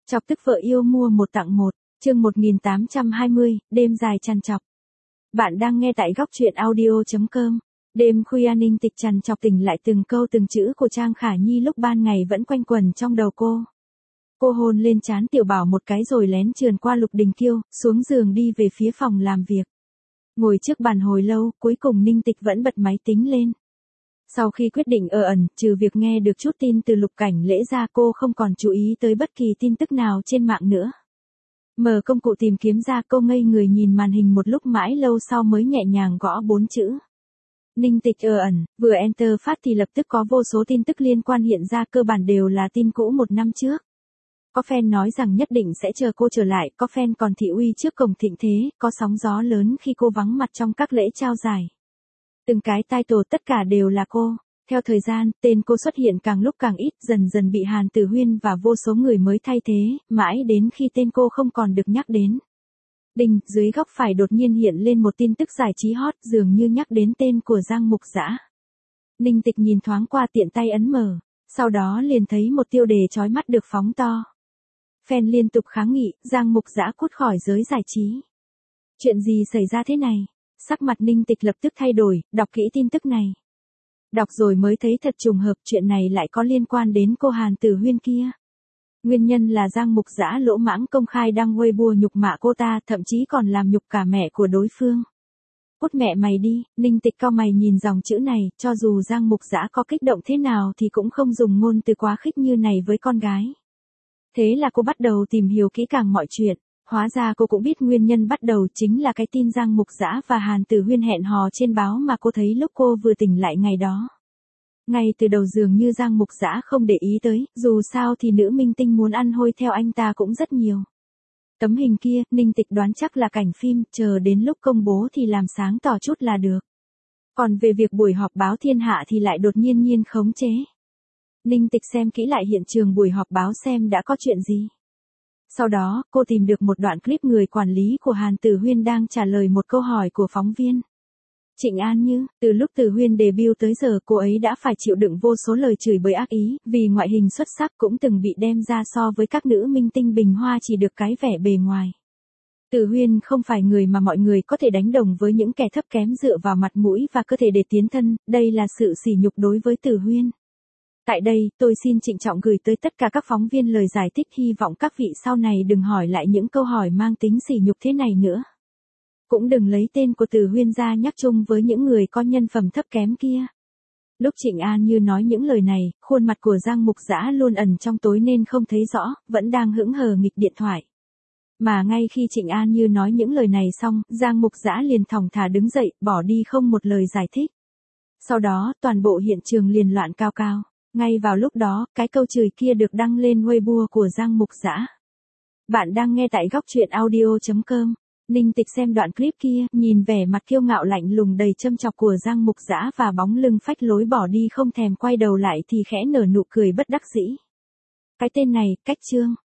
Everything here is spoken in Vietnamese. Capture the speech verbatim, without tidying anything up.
Chọc tức vợ yêu mua một tặng một, chương một nghìn tám trăm hai mươi, đêm dài trằn trọc. Bạn đang nghe tại góc truyện audio.com. Đêm khuya Ninh Tịch trằn trọc tỉnh lại từng câu từng chữ của Trang Khả Nhi lúc ban ngày vẫn quanh quẩn trong đầu cô. Cô hôn lên trán Tiểu Bảo một cái rồi lén trườn qua Lục Đình Kiêu, xuống giường đi về phía phòng làm việc. Ngồi trước bàn hồi lâu, cuối cùng Ninh Tịch vẫn bật máy tính lên. Sau khi quyết định ở ẩn, trừ việc nghe được chút tin từ Lục Cảnh Lễ ra, cô không còn chú ý tới bất kỳ tin tức nào trên mạng nữa. Mở công cụ tìm kiếm ra, cô ngây người nhìn màn hình một lúc mãi lâu sau mới nhẹ nhàng gõ bốn chữ. Ninh Tịch ở ẩn, vừa enter phát thì lập tức có vô số tin tức liên quan hiện ra, cơ bản đều là tin cũ một năm trước. Có fan nói rằng nhất định sẽ chờ cô trở lại, có fan còn thị uy trước cổng thịnh thế, có sóng gió lớn khi cô vắng mặt trong các lễ trao giải. Từng cái title tất cả đều là cô. Theo thời gian, tên cô xuất hiện càng lúc càng ít, dần dần bị Hàn Tử Huyên và vô số người mới thay thế, mãi đến khi tên cô không còn được nhắc đến. Đinh, dưới góc phải đột nhiên hiện lên một tin tức giải trí hot, dường như nhắc đến tên của Giang Mục Dã. Ninh Tịch nhìn thoáng qua tiện tay ấn mở, sau đó liền thấy một tiêu đề chói mắt được phóng to. Fan liên tục kháng nghị, Giang Mục Dã cút khỏi giới giải trí. Chuyện gì xảy ra thế này? Sắc mặt Ninh Tịch lập tức thay đổi, đọc kỹ tin tức này. Đọc rồi mới thấy thật trùng hợp, chuyện này lại có liên quan đến cô Hàn Tử Huyên kia. Nguyên nhân là Giang Mục Dã lỗ mãng công khai đăng Weibo nhục mạ cô ta, thậm chí còn làm nhục cả mẹ của đối phương. Cút mẹ mày đi, Ninh Tịch cau mày nhìn dòng chữ này, cho dù Giang Mục Dã có kích động thế nào thì cũng không dùng ngôn từ quá khích như này với con gái. Thế là cô bắt đầu tìm hiểu kỹ càng mọi chuyện. Hóa ra cô cũng biết nguyên nhân bắt đầu chính là cái tin Giang Mục Dã và Hàn Tử Huyên hẹn hò trên báo mà cô thấy lúc cô vừa tỉnh lại ngày đó. Ngay từ đầu dường như Giang Mục Dã không để ý tới, dù sao thì nữ minh tinh muốn ăn hôi theo anh ta cũng rất nhiều. Tấm hình kia, Ninh Tịch đoán chắc là cảnh phim, chờ đến lúc công bố thì làm sáng tỏ chút là được. Còn về việc buổi họp báo thiên hạ thì lại đột nhiên nhiên khống chế. Ninh Tịch xem kỹ lại hiện trường buổi họp báo xem đã có chuyện gì. Sau đó, cô tìm được một đoạn clip người quản lý của Hàn Tử Huyên đang trả lời một câu hỏi của phóng viên. Trịnh An Như, từ lúc Tử Huyên debut tới giờ cô ấy đã phải chịu đựng vô số lời chửi bới ác ý, vì ngoại hình xuất sắc cũng từng bị đem ra so với các nữ minh tinh bình hoa chỉ được cái vẻ bề ngoài. Tử Huyên không phải người mà mọi người có thể đánh đồng với những kẻ thấp kém dựa vào mặt mũi và cơ thể để tiến thân, đây là sự sỉ nhục đối với Tử Huyên. Tại đây, tôi xin trịnh trọng gửi tới tất cả các phóng viên lời giải thích, hy vọng các vị sau này đừng hỏi lại những câu hỏi mang tính sỉ nhục thế này nữa. Cũng đừng lấy tên của Tử Huyên ra nhắc chung với những người có nhân phẩm thấp kém kia. Lúc Trịnh An Như nói những lời này, khuôn mặt của Giang Mục Dã luôn ẩn trong tối nên không thấy rõ, vẫn đang hững hờ nghịch điện thoại. Mà ngay khi Trịnh An Như nói những lời này xong, Giang Mục Dã liền thong thả đứng dậy, bỏ đi không một lời giải thích. Sau đó, toàn bộ hiện trường liền loạn cao cao. Ngay vào lúc đó, cái câu chửi kia được đăng lên Weibo của Giang Mục Dã. Bạn đang nghe tại góc truyện audio.com. Ninh Tịch xem đoạn clip kia, nhìn vẻ mặt kiêu ngạo lạnh lùng đầy châm chọc của Giang Mục Dã và bóng lưng phách lối bỏ đi không thèm quay đầu lại thì khẽ nở nụ cười bất đắc dĩ. Cái tên này, cách chương.